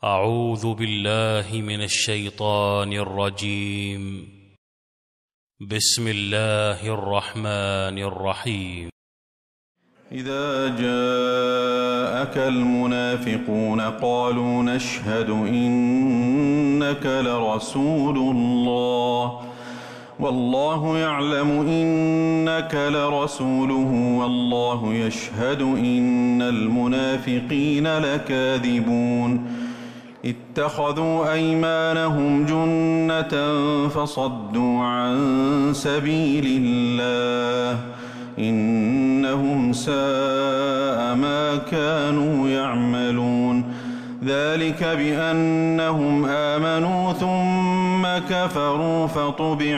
أعوذ بالله من الشيطان الرجيم. بسم الله الرحمن الرحيم. إذا جاءك المنافقون قالوا نشهد إنك لرسول الله والله يعلم إنك لرسوله والله يشهد إن المنافقين لكاذبون اتخذوا أيمانهم جنة فصدوا عن سبيل الله إنهم ساء ما كانوا يعملون ذلك بأنهم آمنوا ثم كفروا فطبع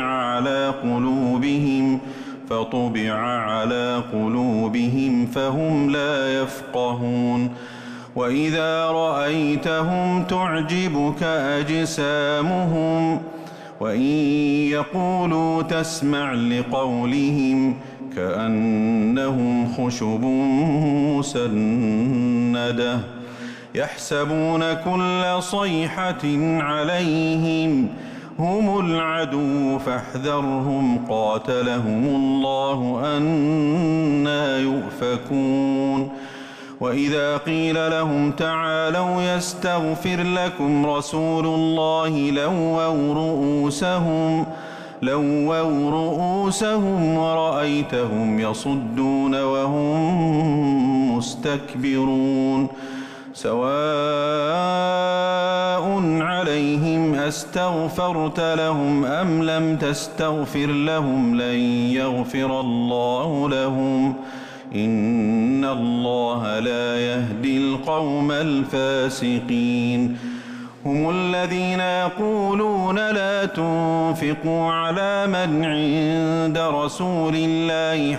على قلوبهم فهم لا يفقهون وإذا رأيتهم تعجبك أجسامهم وإن يقولوا تسمع لقولهم كأنهم خشب مسندة يحسبون كل صيحة عليهم هم العدو فاحذرهم قاتلهم الله أنى يؤفكون وإذا قيل لهم تعالوا يستغفر لكم رسول الله لووا رؤوسهم ورأيتهم يصدون وهم مستكبرون سواء عليهم أستغفرت لهم أم لم تستغفر لهم لن يغفر الله لهم إن الله لا يهدي القوم الفاسقين هم الذين يقولون لا تنفقوا على من عند رسول الله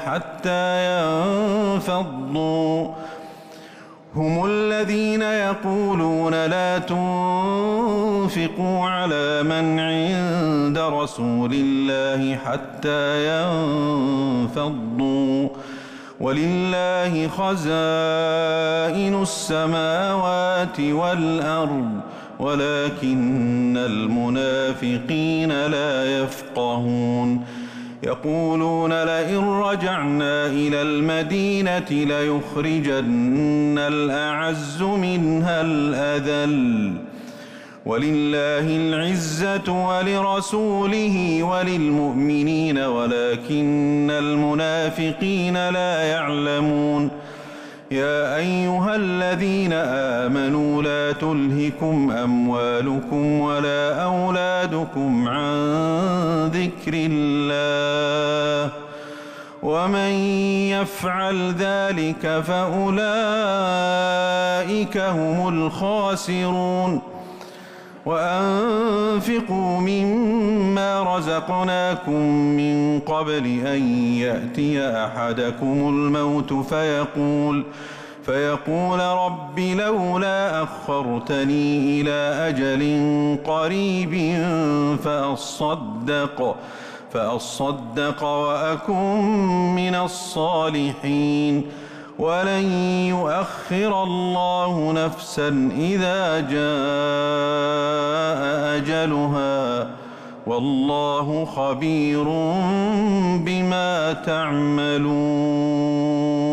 حتى ينفضوا ولله خزائن السماوات والأرض ولكن المنافقين لا يفقهون يقولون لئن رجعنا إلى المدينة ليخرجن الأعز منها الأذل ولله العزة ولرسوله وللمؤمنين ولكن المنافقين لا يعلمون يا أيها الذين آمنوا لا تلهكم أموالكم ولا أولادكم عن ذكر الله ومن يفعل ذلك فأولئك هم الخاسرون وأنفقوا مما رزقناكم من قبل أن يأتي أحدكم الموت فيقول رب لولا أخرتني إلى أجل قريب فأصدق وأكن من الصالحين ولن يؤخر الله نفسا إذا جاء أجلها والله خبير بما تعملون.